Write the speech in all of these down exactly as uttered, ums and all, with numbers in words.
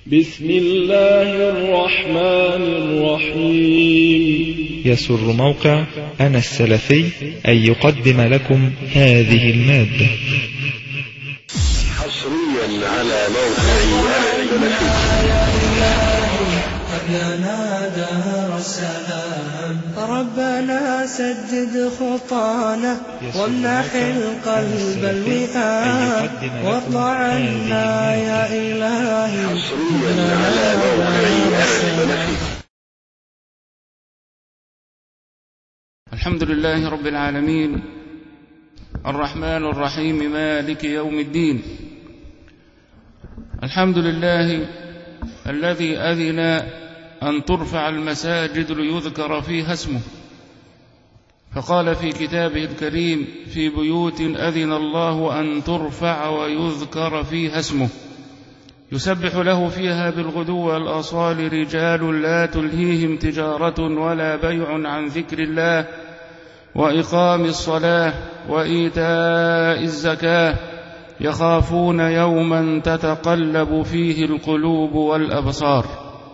بسم الله الرحمن الرحيم. يسر موقع أنا السلفي أن يقدم لكم هذه المادة حصريا على موقع أنا السلفي. لنا دار السلام ربنا سدد خطانا وامنح القلب الوئام وارض عنا يا إلهي. حصريا على موقع أنا السلفي. الحمد لله رب العالمين الرحمن الرحيم مالك يوم الدين. الحمد لله الذي أذن أن ترفع المساجد ليذكر فيها اسمه، فقال في كتابه الكريم: في بيوت أذن الله أن ترفع ويذكر فيها اسمه يسبح له فيها بالغدو والآصال رجال لا تلهيهم تجارة ولا بيع عن ذكر الله وإقام الصلاة وإيتاء الزكاة يخافون يوما تتقلب فيه القلوب والأبصار.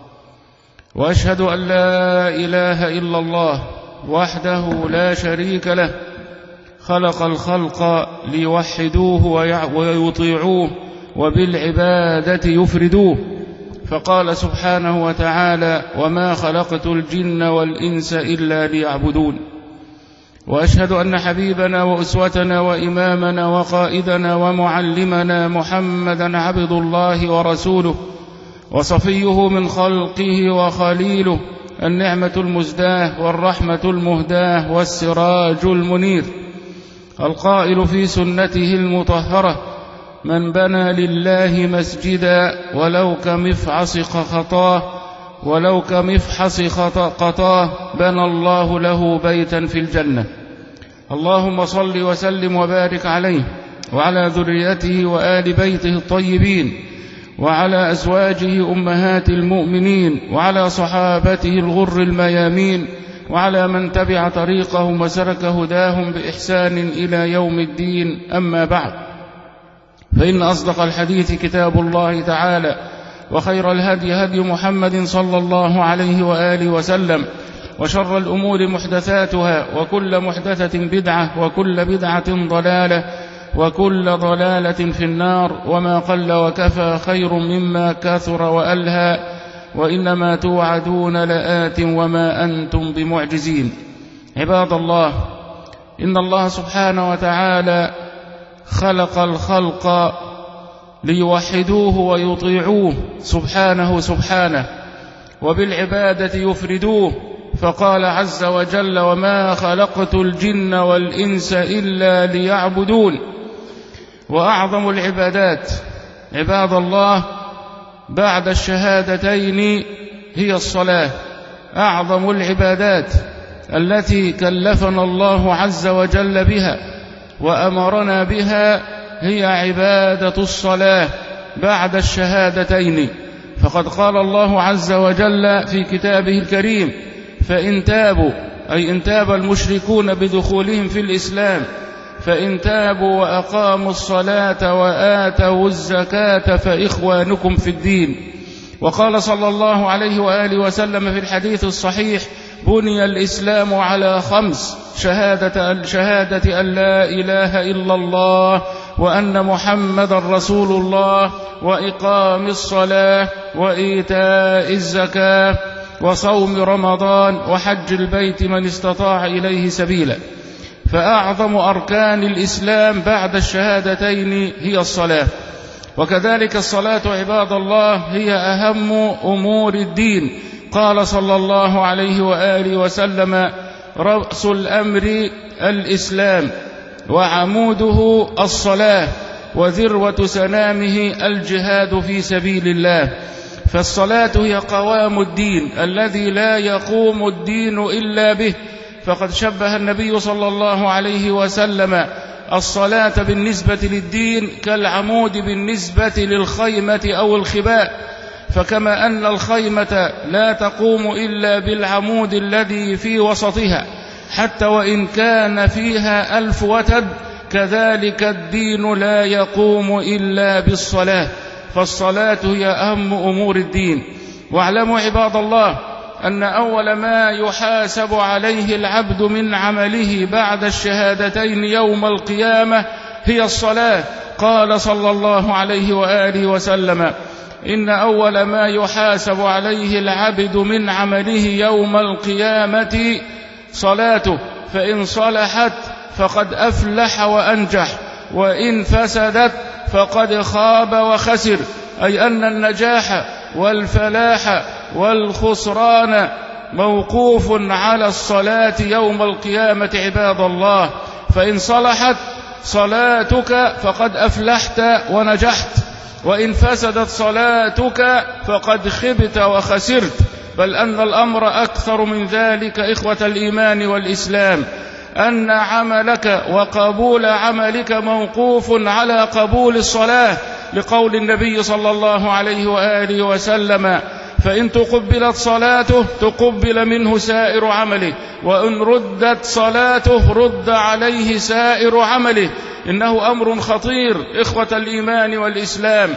وأشهد أن لا إله إلا الله وحده لا شريك له، خلق الخلق ليوحدوه ويطيعوه وبالعبادة يفردوه، فقال سبحانه وتعالى: وما خلقت الجن والإنس إلا ليعبدون. وأشهد أن حبيبنا وأسوتنا وإمامنا وقائدنا ومعلمنا محمدا عبد الله ورسوله وصفيه من خلقه وخليله، النعمة المزداه والرحمة المهداه والسراج المنير، القائل في سنته المطهرة: من بنى لله مسجدا ولو كمفحص خطاه ولو كمفحص قطاه بنى الله له بيتا في الجنة. اللهم صل وسلم وبارك عليه وعلى ذريته وآل بيته الطيبين وعلى أزواجه أمهات المؤمنين وعلى صحابته الغر الميامين وعلى من تبع طريقهم وسلك هداهم بإحسان إلى يوم الدين. أما بعد، فإن أصدق الحديث كتاب الله تعالى، وخير الهدي هدي محمد صلى الله عليه وآله وسلم، وشر الأمور محدثاتها وكل محدثة بدعة وكل بدعة ضلالة وكل ضلالة في النار. وما قل وكفى خير مما كثر وألهى، وإنما توعدون لآت وما أنتم بمعجزين. عباد الله، إن الله سبحانه وتعالى خلق الخلق ليوحدوه ويطيعوه سبحانه سبحانه وبالعبادة يفردوه، فقال عز وجل: وما خلقت الجن والإنس إلا ليعبدون. وأعظم العبادات عباد الله بعد الشهادتين هي الصلاة. أعظم العبادات التي كلفنا الله عز وجل بها وأمرنا بها هي عبادة الصلاة بعد الشهادتين، فقد قال الله عز وجل في كتابه الكريم: فإن تابوا، أي إن تاب المشركون بدخولهم في الإسلام، فإن تابوا وأقاموا الصلاة وآتوا الزكاة فإخوانكم في الدين. وقال صلى الله عليه وآله وسلم في الحديث الصحيح: بني الإسلام على خمس: شهادة, شهادة أن لا إله إلا الله وأن محمد رسول الله وإقام الصلاة وإيتاء الزكاة وصوم رمضان وحج البيت من استطاع إليه سبيلا. فأعظم أركان الإسلام بعد الشهادتين هي الصلاة، وكذلك الصلاة عباد الله هي أهم أمور الدين. قال صلى الله عليه وآله وسلم: رأس الأمر الإسلام وعموده الصلاة وذروة سنامه الجهاد في سبيل الله. فالصلاة هي قوام الدين الذي لا يقوم الدين إلا به، فقد شبه النبي صلى الله عليه وسلم الصلاة بالنسبة للدين كالعمود بالنسبة للخيمة أو الخباء. فكما أن الخيمة لا تقوم إلا بالعمود الذي في وسطها حتى وإن كان فيها ألف وتد، كذلك الدين لا يقوم إلا بالصلاة. فالصلاة هي أهم أمور الدين. واعلموا عباد الله أن أول ما يحاسب عليه العبد من عمله بعد الشهادتين يوم القيامة هي الصلاة. قال صلى الله عليه وآله وسلم: إن أول ما يحاسب عليه العبد من عمله يوم القيامة صلاته، فإن صلحت فقد أفلح وأنجح، وإن فسدت فقد خاب وخسر. أي أن النجاح والفلاح والخسران موقوف على الصلاة يوم القيامة عباد الله. فإن صلحت صلاتك فقد أفلحت ونجحت، وإن فسدت صلاتك فقد خبت وخسرت. بل أن الأمر أكثر من ذلك إخوة الإيمان والإسلام، أن عملك وقبول عملك موقوف على قبول الصلاة، لقول النبي صلى الله عليه وآله وسلم: فإن تقبلت صلاته تقبل منه سائر عمله، وإن ردت صلاته رد عليه سائر عمله. إنه أمر خطير إخوة الإيمان والإسلام،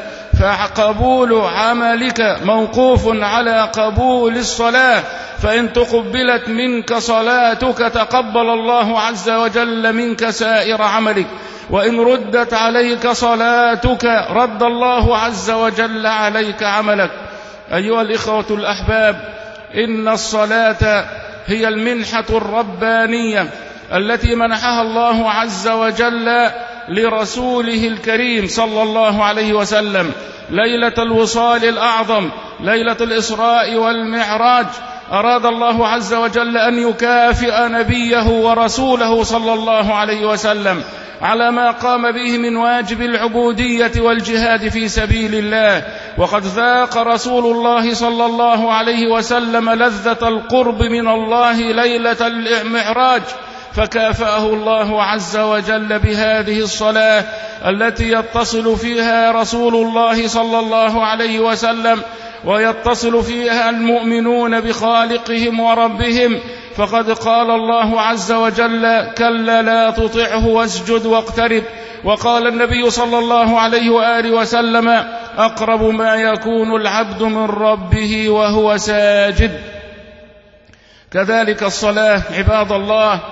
فقبول عملك موقوف على قبول الصلاة. فإن تقبلت منك صلاتك تقبل الله عز وجل منك سائر عملك، وإن ردت عليك صلاتك رد الله عز وجل عليك عملك. أيها الإخوة الأحباب، إن الصلاة هي المنحة الربانية التي منحها الله عز وجل لرسوله الكريم صلى الله عليه وسلم ليلة الوصال الأعظم، ليلة الإسراء والمعراج. أراد الله عز وجل أن يكافئ نبيه ورسوله صلى الله عليه وسلم على ما قام به من واجب العبودية والجهاد في سبيل الله. وقد ذاق رسول الله صلى الله عليه وسلم لذة القرب من الله ليلة المعراج، فكافأه الله عز وجل بهذه الصلاة التي يتصل فيها رسول الله صلى الله عليه وسلم ويتصل فيها المؤمنون بخالقهم وربهم. فقد قال الله عز وجل: كلا لا تطعه واسجد واقترب. وقال النبي صلى الله عليه وآله وسلم: أقرب ما يكون العبد من ربه وهو ساجد. كذلك الصلاة عباد الله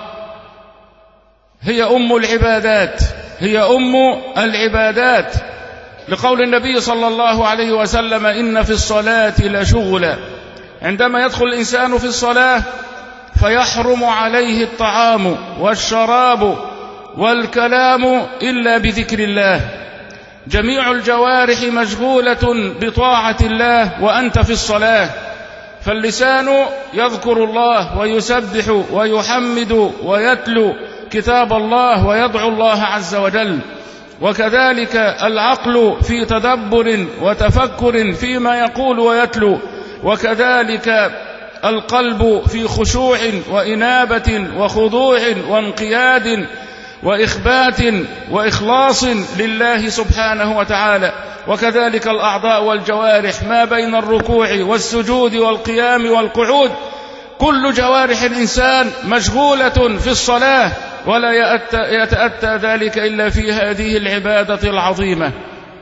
هي أم العبادات، هي أم العبادات، لقول النبي صلى الله عليه وسلم: إن في الصلاة لشغلا. عندما يدخل الإنسان في الصلاة فيحرم عليه الطعام والشراب والكلام إلا بذكر الله. جميع الجوارح مشغولة بطاعة الله وأنت في الصلاة، فاللسان يذكر الله ويسبح ويحمد ويتلو كتاب الله ويدعو الله عز وجل، وكذلك العقل في تدبر وتفكر فيما يقول ويتلو، وكذلك القلب في خشوع وإنابة وخضوع وانقياد وإخبات وإخلاص لله سبحانه وتعالى. وكذلك الأعضاء والجوارح ما بين الركوع والسجود والقيام والقعود، كل جوارح الإنسان مشغولة في الصلاة، ولا يتأتى ذلك إلا في هذه العبادة العظيمة.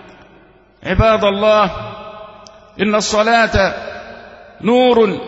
عباد الله، إن الصلاة نور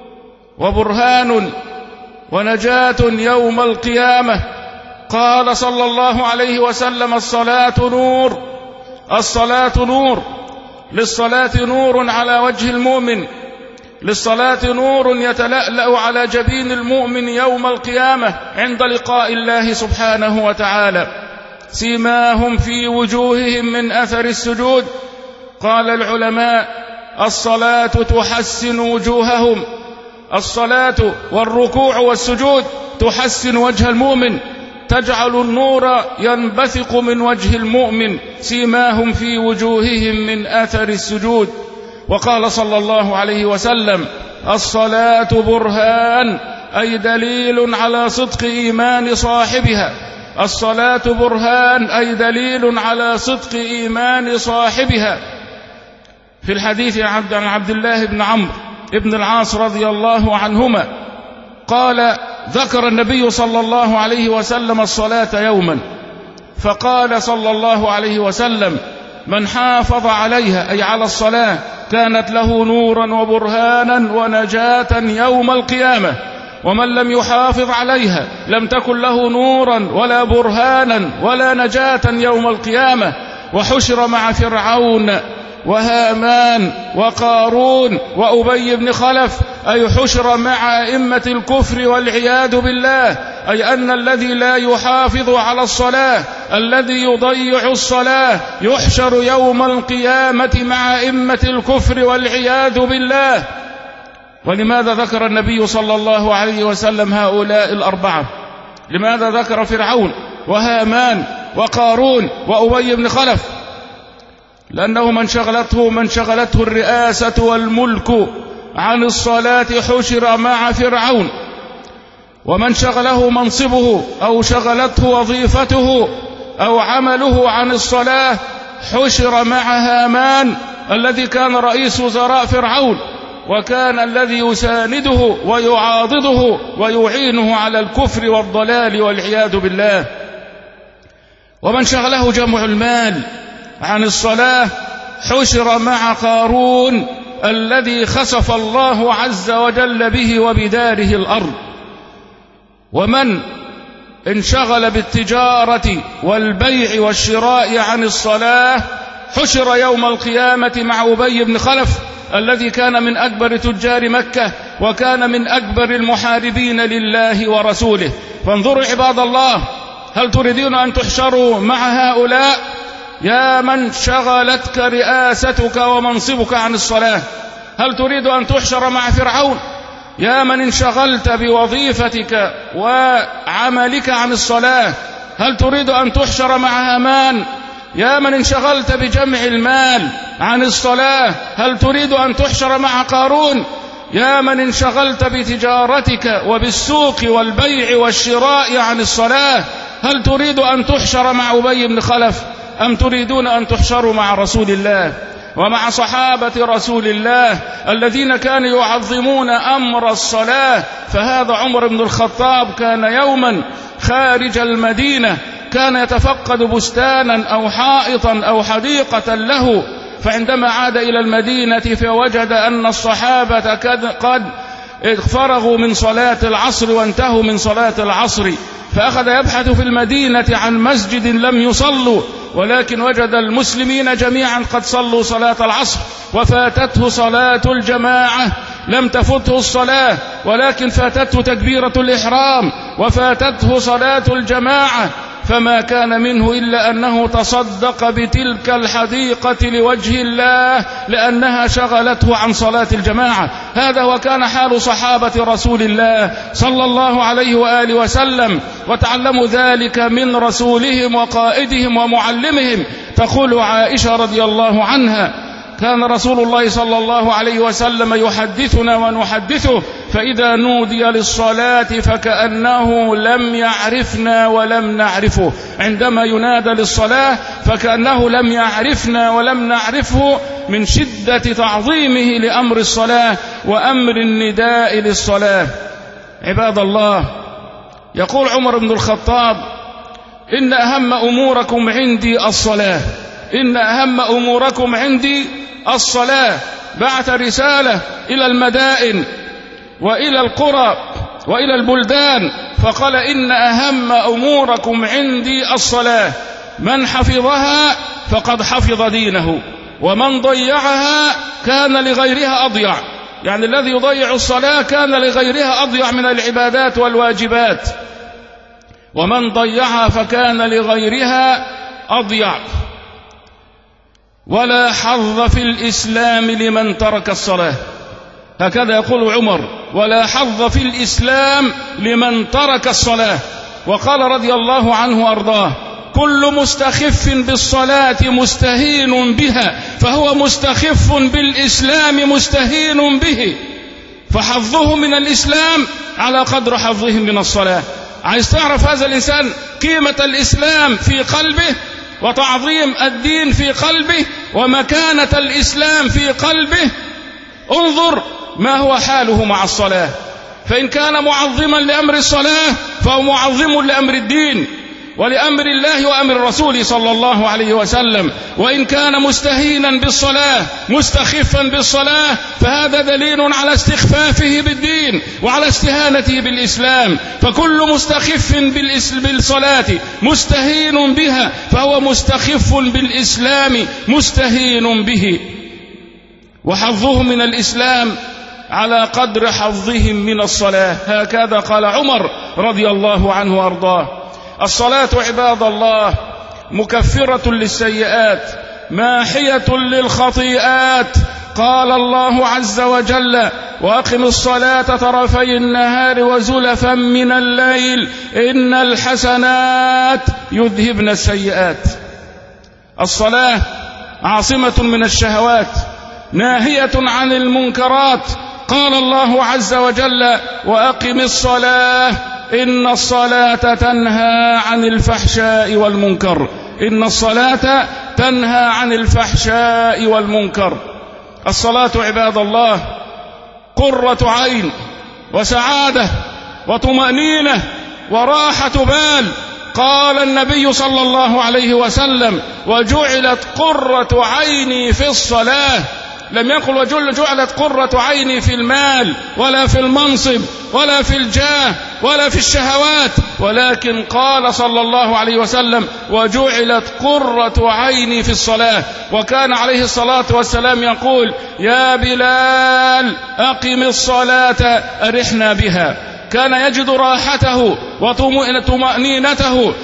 وبرهان ونجاة يوم القيامة. قال صلى الله عليه وسلم: الصلاة نور، الصلاة نور. للصلاة نور على وجه المؤمن، للصلاة نور يتلألأ على جبين المؤمن يوم القيامة عند لقاء الله سبحانه وتعالى. سيماهم في وجوههم من أثر السجود. قال العلماء: الصلاة تحسن وجوههم، الصلاة والركوع والسجود تحسن وجه المؤمن، تجعل النور ينبثق من وجه المؤمن. سيماهم في وجوههم من أثر السجود. وقال صلى الله عليه وسلم: الصلاة برهان، أي دليل على صدق إيمان صاحبها. الصلاة برهان أي دليل على صدق إيمان صاحبها. في الحديث عن عبد الله بن عمرو بن العاص رضي الله عنهما قال: ذكر النبي صلى الله عليه وسلم الصلاة يوما، فقال صلى الله عليه وسلم: من حافظ عليها أي على الصلاة كانت له نورا وبرهانا ونجاة يوم القيامة، ومن لم يحافظ عليها لم تكن له نورا ولا برهانا ولا نجاة يوم القيامة. وحشر مع فرعون وهامان وقارون وأبي بن خلف، أي حشر مع أئمة الكفر والعياذ بالله، أي أن الذي لا يحافظ على الصلاة، الذي يضيع الصلاة، يحشر يوم القيامة مع أئمة الكفر والعياذ بالله. ولماذا ذكر النبي صلى الله عليه وسلم هؤلاء الأربعة؟ لماذا ذكر فرعون وهامان وقارون وأبي بن خلف؟ لأنه من شغلته من شغلته الرئاسة والملك عن الصلاة حشر مع فرعون، ومن شغله منصبه أو شغلته وظيفته أو عمله عن الصلاة حشر مع هامان الذي كان رئيس وزراء فرعون، وكان الذي يسانده ويعاضده ويعينه على الكفر والضلال والعياذ بالله. ومن شغله جمع المال عن الصلاة حشر مع قارون الذي خسف الله عز وجل به وبداره الأرض. ومن انشغل بالتجارة والبيع والشراء عن الصلاة حشر يوم القيامة مع أبي بن خلف الذي كان من أكبر تجار مكة وكان من أكبر المحاربين لله ورسوله. فانظروا عباد الله، هل تريدون أن تحشروا مع هؤلاء؟ يا من شغلتك رئاستك ومنصبك عن الصلاة، هل تريد أن تحشر مع فرعون؟ يا من انشغلت بوظيفتك وعملك عن الصلاة، هل تريد أن تحشر مع هامان؟ يا من انشغلت بجمع المال عن الصلاة، هل تريد أن تحشر مع قارون؟ يا من انشغلت بتجارتك وبالسوق والبيع والشراء عن الصلاة، هل تريد أن تحشر مع أبي بن خلف؟ أم تريدون أن تحشروا مع رسول الله ومع صحابة رسول الله الذين كانوا يعظمون أمر الصلاة؟ فهذا عمر بن الخطاب كان يوما خارج المدينة، كان يتفقد بستانا أو حائطا أو حديقة له، فعندما عاد إلى المدينة فوجد أن الصحابة قد فرغوا من صلاة العصر وانتهوا من صلاة العصر، فأخذ يبحث في المدينة عن مسجد لم يصلوا، ولكن وجد المسلمين جميعا قد صلوا صلاة العصر وفاتته صلاة الجماعة، لم تفته الصلاة ولكن فاتته تكبيرة الإحرام وفاتته صلاة الجماعة، فما كان منه إلا أنه تصدق بتلك الحديقة لوجه الله لأنها شغلته عن صلاة الجماعة. هذا وكان حال صحابة رسول الله صلى الله عليه وآله وسلم، وتعلموا ذلك من رسولهم وقائدهم ومعلمهم. تقول عائشة رضي الله عنها: كان رسول الله صلى الله عليه وسلم يحدثنا ونحدثه، فإذا نودي للصلاة فكأنه لم يعرفنا ولم نعرفه. عندما ينادى للصلاة فكأنه لم يعرفنا ولم نعرفه من شدة تعظيمه لأمر الصلاة وأمر النداء للصلاة. عباد الله، يقول عمر بن الخطاب: إن أهم أموركم عندي الصلاة، إن أهم أموركم عندي الصلاة. بعث رسالة إلى المدائن وإلى القرى وإلى البلدان فقال: إن أهم أموركم عندي الصلاة، من حفظها فقد حفظ دينه، ومن ضيعها كان لغيرها أضيع. يعني الذي يضيع الصلاة كان لغيرها أضيع من العبادات والواجبات، ومن ضيعها فكان لغيرها أضيع. ولا حظ في الإسلام لمن ترك الصلاة، هكذا يقول عمر: ولا حظ في الإسلام لمن ترك الصلاة. وقال رضي الله عنه وأرضاه: كل مستخف بالصلاة مستهين بها، فهو مستخف بالإسلام مستهين به، فحظه من الإسلام على قدر حظه من الصلاة. عايز تعرف هذا الإنسان قيمة الإسلام في قلبه وتعظيم الدين في قلبه ومكانة الإسلام في قلبه؟ انظر ما هو حاله مع الصلاة، فإن كان معظما لأمر الصلاة فهو معظم لأمر الدين، ولأمر الله وأمر الرسول صلى الله عليه وسلم. وإن كان مستهينا بالصلاة مستخفا بالصلاة فهذا دليل على استخفافه بالدين وعلى استهانته بالإسلام. فكل مستخف بالصلاة مستهين بها فهو مستخف بالإسلام مستهين به. وحظهم من الإسلام على قدر حظهم من الصلاة، هكذا قال عمر رضي الله عنه وأرضاه. الصلاة عباد الله مكفرة للسيئات ماحية للخطيئات. قال الله عز وجل: وأقم الصلاة طرفي النهار وزلفا من الليل إن الحسنات يذهبن السيئات. الصلاة عاصمة من الشهوات ناهية عن المنكرات. قال الله عز وجل: وأقم الصلاة إن الصلاة تنهى عن الفحشاء والمنكر. إن الصلاة تنهى عن الفحشاء والمنكر. الصلاة عباد الله قرة عين وسعادة وطمأنينة وراحة بال. قال النبي صلى الله عليه وسلم: وجعلت قرة عيني في الصلاة. لم يقل وجعلت قرة عيني في المال ولا في المنصب ولا في الجاه ولا في الشهوات، ولكن قال صلى الله عليه وسلم: وجعلت قرة عيني في الصلاة. وكان عليه الصلاة والسلام يقول: يا بلال أقم الصلاة أرحنا بها. كان يجد راحته وطمأنينته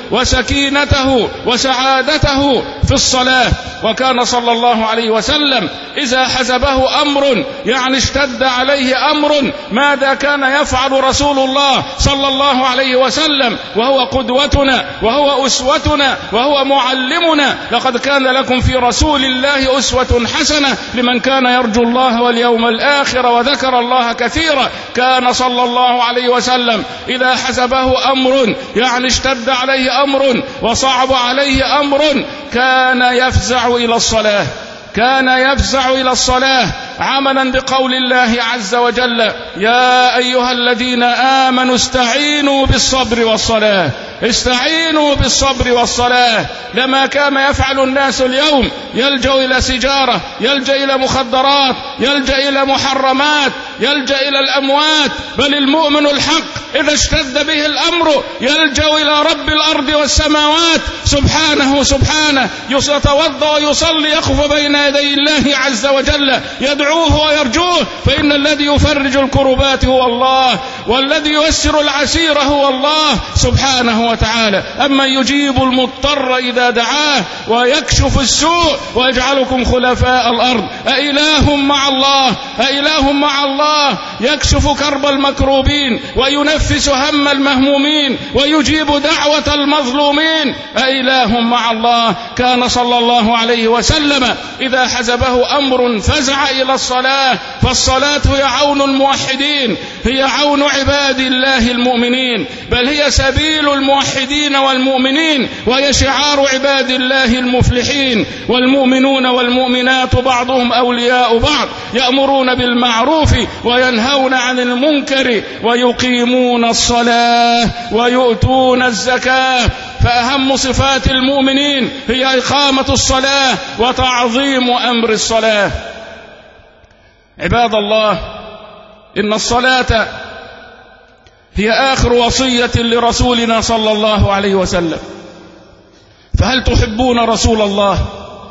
وسكينته وسعادته في الصلاة. وكان صلى الله عليه وسلم إذا حزبه أمر يعني اشتد عليه أمر ماذا كان يفعل رسول الله صلى الله عليه وسلم وهو قدوتنا وهو أسوتنا وهو معلمنا؟ لقد كان لكم في رسول الله أسوة حسنة لمن كان يرجو الله واليوم الآخر وذكر الله كثيرا. كان صلى الله عليه وسلم إذا حزبه أمر يعني اشتد عليه أمر وصعب عليه أمر كان يفزع إلى الصلاة. كان يفزع إلى الصلاة عملا بقول الله عز وجل: يا أيها الذين آمنوا استعينوا بالصبر والصلاة. استعينوا بالصبر والصلاة. لما كان يفعل الناس اليوم يلجأ إلى سجارة، يلجأ إلى مخدرات، يلجأ إلى محرمات، يلجأ إلى الأموات. بل المؤمن الحق إذا اشتد به الأمر يلجأ إلى رب الأرض والسماوات سبحانه سبحانه، يتوضأ ويصلي يقف بين يدي الله عز وجل يدعوه ويرجوه، فإن الذي يفرج الكربات هو الله، والذي ييسر العسير هو الله سبحانه وتعالى. أما يجيب المضطر إذا دعاه ويكشف السوء ويجعلكم خلفاء الأرض أإله مع الله؟ أإله مع الله يكشف كرب المكروبين وينفس هم المهمومين ويجيب دعوة المظلومين؟ أإله مع الله؟ كان صلى الله عليه وسلم إذا حزبه أمر فزع إلى الصلاة. فالصلاة هي عون الموحدين، هي عون عباد الله المؤمنين، بل هي سبيل الموحدين والمؤمنين، وهي شعار عباد الله المفلحين. والمؤمنون والمؤمنات بعضهم أولياء بعض، يأمرون بالمعروف وينهون عن المنكر ويقيمون الصلاة ويؤتون الزكاة. فأهم صفات المؤمنين هي إقامة الصلاة وتعظيم أمر الصلاة. عباد الله، إن الصلاة هي آخر وصية لرسولنا صلى الله عليه وسلم. فهل تحبون رسول الله؟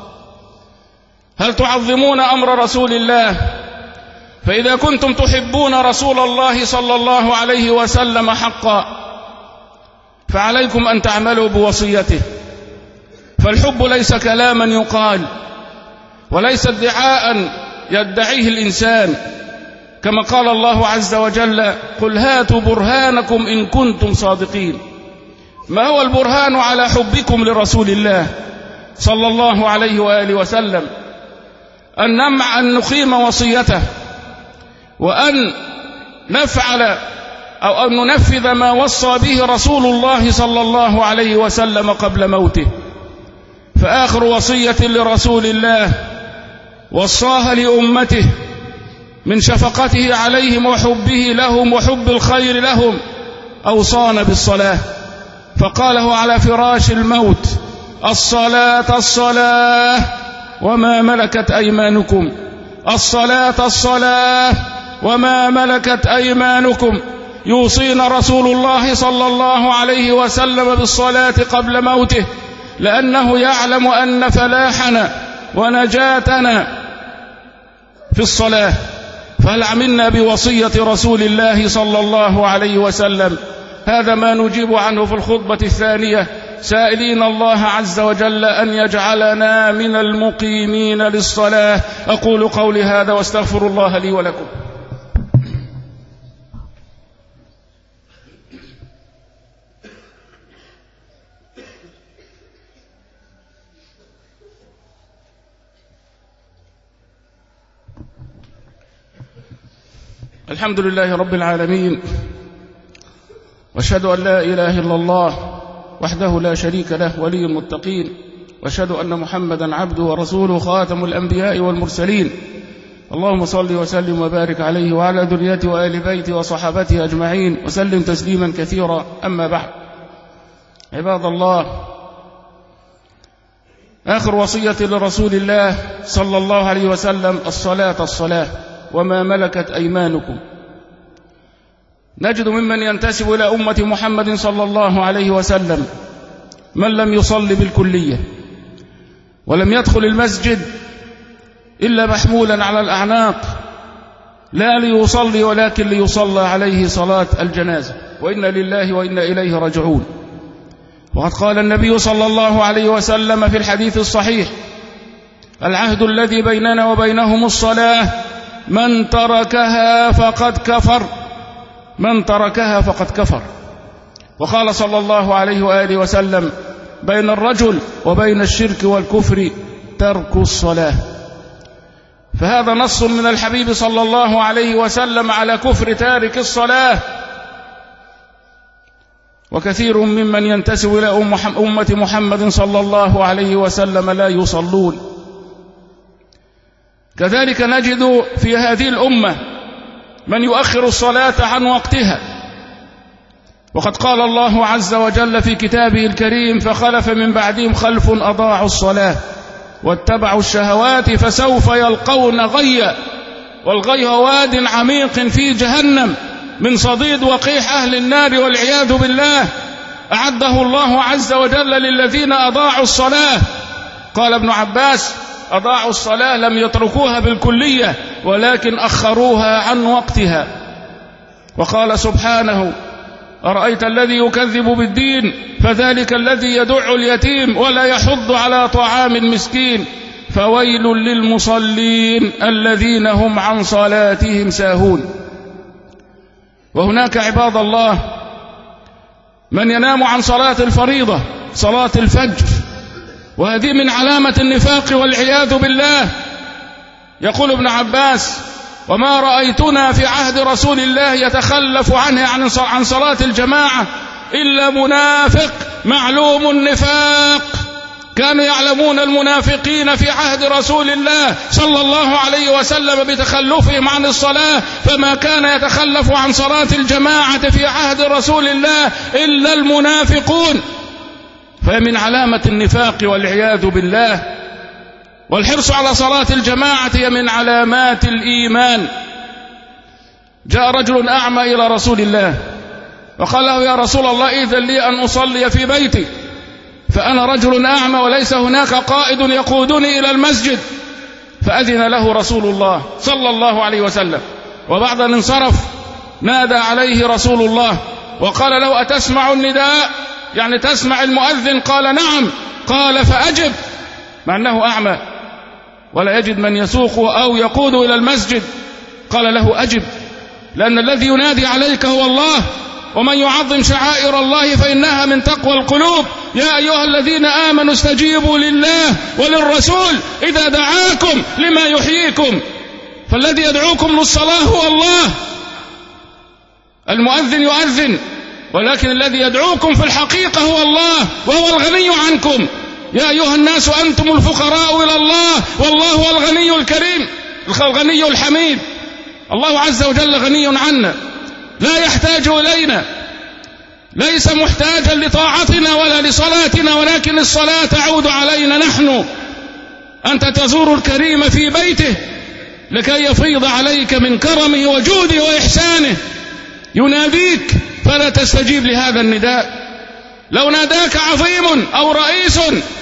هل تعظمون أمر رسول الله؟ فإذا كنتم تحبون رسول الله صلى الله عليه وسلم حقا فعليكم أن تعملوا بوصيته. فالحب ليس كلاما يقال وليس ادعاء يدعيه الإنسان، كما قال الله عز وجل: قل هاتوا برهانكم إن كنتم صادقين. ما هو البرهان على حبكم لرسول الله صلى الله عليه وآله وسلم؟ أن نمع أن نقيم وصيته، وأن نفعل أو أن ننفذ ما وصى به رسول الله صلى الله عليه وسلم قبل موته. فآخر وصية لرسول الله وصاها لأمته من شفقته عليهم وحبه لهم وحب الخير لهم أوصانا بالصلاة. فقاله على فراش الموت: الصلاة الصلاة وما ملكت أيمانكم، الصلاة الصلاة وما ملكت أيمانكم. يوصينا رسول الله صلى الله عليه وسلم بالصلاة قبل موته، لأنه يعلم أن فلاحنا ونجاتنا في الصلاة. فهل عملنا بوصية رسول الله صلى الله عليه وسلم؟ هذا ما نجيب عنه في الخطبة الثانية، سائلين الله عز وجل أن يجعلنا من المقيمين للصلاة. أقول قولي هذا واستغفر الله لي ولكم. الحمد لله رب العالمين، واشهد أن لا إله إلا الله وحده لا شريك له ولي المتقين، واشهد أن محمدا عبده ورسوله خاتم الأنبياء والمرسلين. اللهم صل وسلم وبارك عليه وعلى ذريته وآل بيته وصحابته أجمعين وسلم تسليما كثيرا. أما بعد، عباد الله، آخر وصية لرسول الله صلى الله عليه وسلم: الصلاة الصلاة وما ملكت أيمانكم. نجد ممن ينتسب إلى أمة محمد صلى الله عليه وسلم من لم يصلي بالكلية، ولم يدخل المسجد إلا محمولا على الأعناق، لا ليصلي ولكن ليصلى عليه صلاة الجنازة، وإنا لله وإنا إليه راجعون. وقد قال النبي صلى الله عليه وسلم في الحديث الصحيح: العهد الذي بيننا وبينهم الصلاة، من تركها فقد كفر، من تركها فقد كفر. وقال صلى الله عليه وآله وسلم: بين الرجل وبين الشرك والكفر ترك الصلاة. فهذا نص من الحبيب صلى الله عليه وسلم على كفر تارك الصلاة. وكثير ممن ينتسب إلى أمة محمد صلى الله عليه وسلم لا يصلون. كذلك نجد في هذه الأمة من يؤخر الصلاة عن وقتها. وقد قال الله عز وجل في كتابه الكريم: فخلف من بعدهم خلف أضاعوا الصلاة واتبعوا الشهوات فسوف يلقون غيا. والغي واد عميق في جهنم من صديد وقيح أهل النار والعياذ بالله، أعده الله عز وجل للذين أضاعوا الصلاة. قال ابن عباس: أضاعوا الصلاة لم يتركوها بالكلية ولكن أخروها عن وقتها. وقال سبحانه: أرأيت الذي يكذب بالدين فذلك الذي يدع اليتيم ولا يحض على طعام المسكين فويل للمصلين الذين هم عن صلاتهم ساهون. وهناك عباد الله من ينام عن صلاة الفريضة، صلاة الفجر، وهذه من علامة النفاق والعياذ بالله. يقول ابن عباس: وما رأيتنا في عهد رسول الله يتخلف عنه عن صلاة الجماعة إلا منافق معلوم النفاق. كانوا يعلمون المنافقين في عهد رسول الله صلى الله عليه وسلم بتخلفهم عن الصلاة، فما كان يتخلف عن صلاة الجماعة في عهد رسول الله إلا المنافقون. فمن علامة النفاق والعياذ بالله. والحرص على صلاة الجماعة هي من علامات الإيمان. جاء رجل أعمى إلى رسول الله وقال له: يا رسول الله، إذن لي أن أصلي في بيتي، فأنا رجل أعمى وليس هناك قائد يقودني إلى المسجد. فأذن له رسول الله صلى الله عليه وسلم، وبعد أن انصرف نادى عليه رسول الله وقال له: أتسمع النداء؟ يعني تسمع المؤذن؟ قال: نعم. قال: فأجب، مع أنه أعمى ولا يجد من يسوقه أو يقود إلى المسجد. قال له: أجب، لأن الذي ينادي عليك هو الله، ومن يعظم شعائر الله فإنها من تقوى القلوب. يا أيها الذين آمنوا استجيبوا لله وللرسول إذا دعاكم لما يحييكم. فالذي يدعوكم للصلاة هو الله. المؤذن يؤذن، ولكن الذي يدعوكم في الحقيقة هو الله، وهو الغني عنكم. يا أيها الناس أنتم الفقراء إلى الله والله هو الغني الكريم الغني الحميد. الله عز وجل غني عنا، لا يحتاج إلينا، ليس محتاجا لطاعتنا ولا لصلاتنا، ولكن الصلاة تعود علينا نحن. أنت تزور الكريم في بيته لكي يفيض عليك من كرمه وجوده وإحسانه، يناديك فلا تستجيب لهذا النداء. لو ناداك عظيم أو رئيس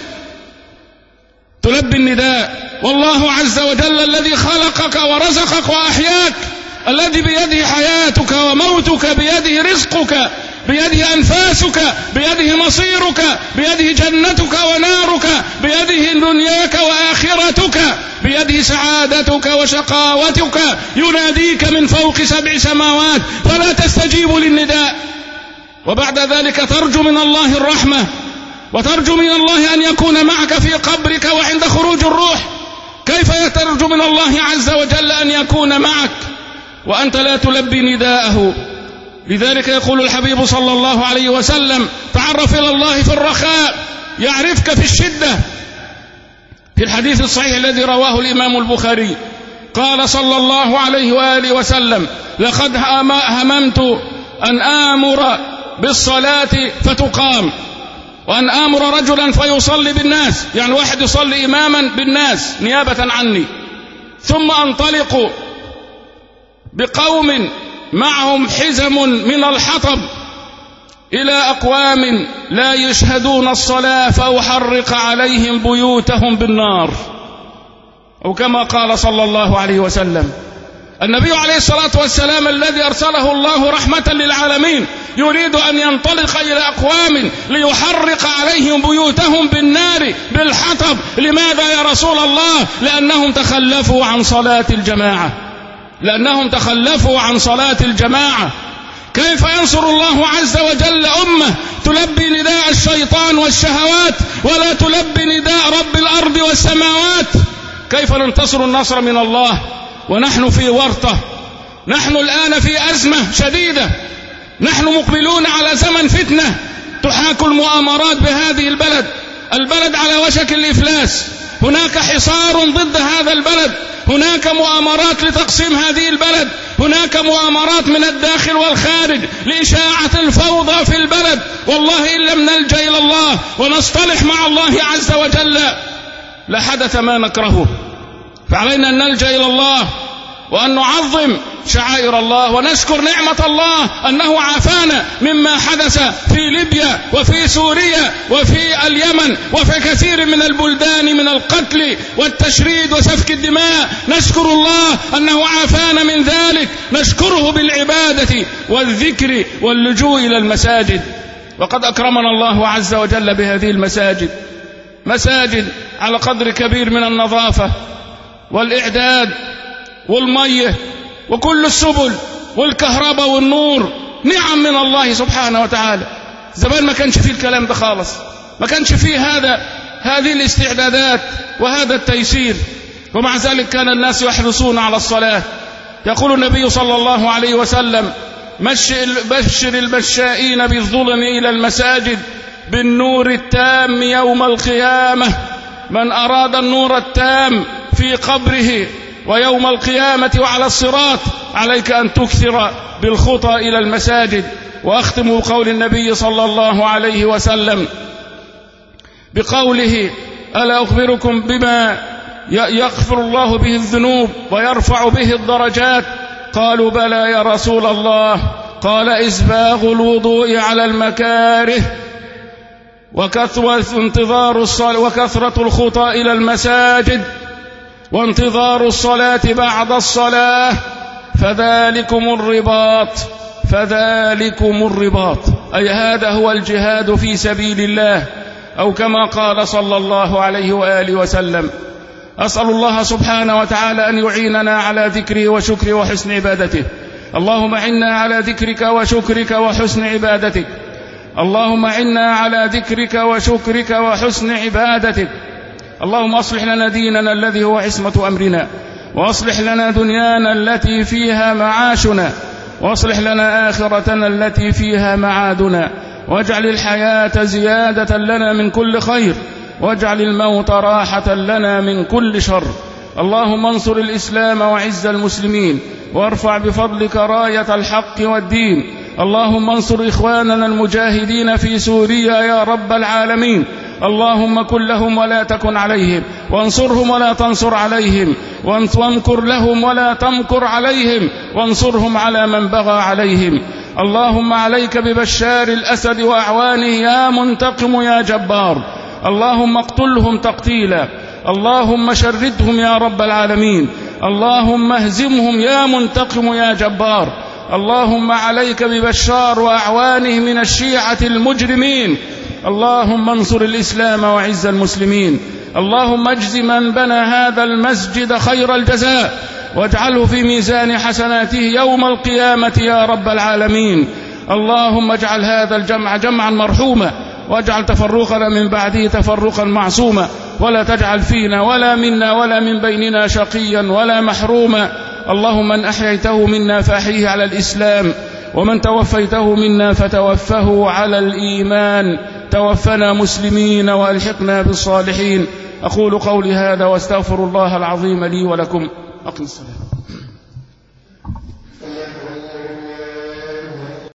تلبي النداء. والله عز وجل الذي خلقك ورزقك وأحياك، الذي بيده حياتك وموتك، بيده رزقك، بيده أنفاسك، بيده مصيرك، بيده جنتك ونارك، بيده دنياك وآخرتك، بيده سعادتك وشقاوتك، يناديك من فوق سبع سماوات فلا تستجيب للنداء. وبعد ذلك ترجو من الله الرحمة، وترجو من الله أن يكون معك في قبرك وعند خروج الروح. كيف ترجو من الله عز وجل أن يكون معك وأنت لا تلبي نداءه؟ لذلك يقول الحبيب صلى الله عليه وسلم: تعرف إلى الله في الرخاء يعرفك في الشدة. في الحديث الصحيح الذي رواه الإمام البخاري قال صلى الله عليه وآله وسلم: لقد هممت أن آمر بالصلاة فتقام، وأن آمر رجلا فيصلي بالناس، يعني واحد يصلي إماما بالناس نيابة عني، ثم أنطلق بقوم معهم حزم من الحطب إلى أقوام لا يشهدون الصلاة فأحرق عليهم بيوتهم بالنار، أو كما قال صلى الله عليه وسلم. النبي عليه الصلاة والسلام الذي أرسله الله رحمة للعالمين يريد أن ينطلق إلى أقوام ليحرق عليهم بيوتهم بالنار بالحطب. لماذا يا رسول الله؟ لأنهم تخلفوا عن صلاة الجماعة، لأنهم تخلفوا عن صلاة الجماعة. كيف ينصر الله عز وجل أمة تلبي نداء الشيطان والشهوات ولا تلبي نداء رب الأرض والسماوات؟ كيف ننتصر النصر من الله ونحن في ورطة؟ نحن الآن في أزمة شديدة، نحن مقبلون على زمن فتنة تحاك المؤامرات بهذه البلد. البلد على وشك الإفلاس، هناك حصار ضد هذا البلد، هناك مؤامرات لتقسيم هذه البلد، هناك مؤامرات من الداخل والخارج لإشاعة الفوضى في البلد. والله إن لم نلجأ إلى الله ونصطلح مع الله عز وجل لحدث ما نكرهه. فعلينا أن نلجأ إلى الله وأن نعظم شعائر الله ونشكر نعمة الله أنه عافانا مما حدث في ليبيا وفي سوريا وفي اليمن وفي كثير من البلدان من القتل والتشريد وسفك الدماء. نشكر الله أنه عافانا من ذلك، نشكره بالعبادة والذكر واللجوء إلى المساجد. وقد أكرمنا الله عز وجل بهذه المساجد، مساجد على قدر كبير من النظافة والإعداد والمية وكل السبل والكهرباء والنور، نعم من الله سبحانه وتعالى. زمان ما كانش فيه الكلام ده خالص، ما كانش فيه هذا هذه الاستعدادات وهذا التيسير، ومع ذلك كان الناس يحرصون على الصلاة. يقول النبي صلى الله عليه وسلم: بشر المشائين بالظلم إلى المساجد بالنور التام يوم القيامة. من أراد النور التام في قبره ويوم القيامة وعلى الصراط عليك أن تكثر بالخطى إلى المساجد. وأختم بقول النبي صلى الله عليه وسلم بقوله: ألا أخبركم بما يغفر الله به الذنوب ويرفع به الدرجات؟ قالوا: بلى يا رسول الله. قال: إسباغ الوضوء على المكاره وكثرة انتظار الصلاة وكثرة الخطى إلى المساجد وانتظار الصلاة بعد الصلاة، فذلكم الرباط فذلكم الرباط أي هذا هو الجهاد في سبيل الله، أو كما قال صلى الله عليه وآله وسلم. أسأل الله سبحانه وتعالى أن يعيننا على ذكره وشكره وحسن عبادته. اللهم عنا على ذكرك وشكرك وحسن عبادتك. اللهم عنا على ذكرك وشكرك وحسن عبادتك. اللهم أصلح لنا ديننا الذي هو عصمة أمرنا، وأصلح لنا دنيانا التي فيها معاشنا، وأصلح لنا آخرتنا التي فيها معادنا، واجعل الحياة زيادة لنا من كل خير، واجعل الموت راحة لنا من كل شر. اللهم انصر الإسلام وعز المسلمين، وارفع بفضلك راية الحق والدين. اللهم انصر إخواننا المجاهدين في سوريا يا رب العالمين. اللهم كن لهم ولا تكن عليهم، وانصرهم ولا تنصر عليهم، وامكر لهم ولا تمكر عليهم، وانصرهم على من بغى عليهم. اللهم عليك ببشار الأسد وأعوانه يا منتقم يا جبار. اللهم اقتلهم تقتيلا، اللهم شردهم يا رب العالمين. اللهم اهزمهم يا منتقم يا جبار. اللهم عليك ببشار وأعوانه من الشيعة المجرمين. اللهم انصر الإسلام وعز المسلمين. اللهم اجز من بنى هذا المسجد خير الجزاء، واجعله في ميزان حسناته يوم القيامة يا رب العالمين. اللهم اجعل هذا الجمع جمعا مرحوما، واجعل تفرقنا من بعده تفرقا معصوما، ولا تجعل فينا ولا منا ولا من بيننا شقيا ولا محروما. اللهم من أحييته منا فأحيه على الإسلام، ومن توفيته منا فتوفه على الإيمان. توفنا مسلمين وألحقنا بالصالحين. أقول قولي هذا واستغفر الله العظيم لي ولكم. أقم الصلاة.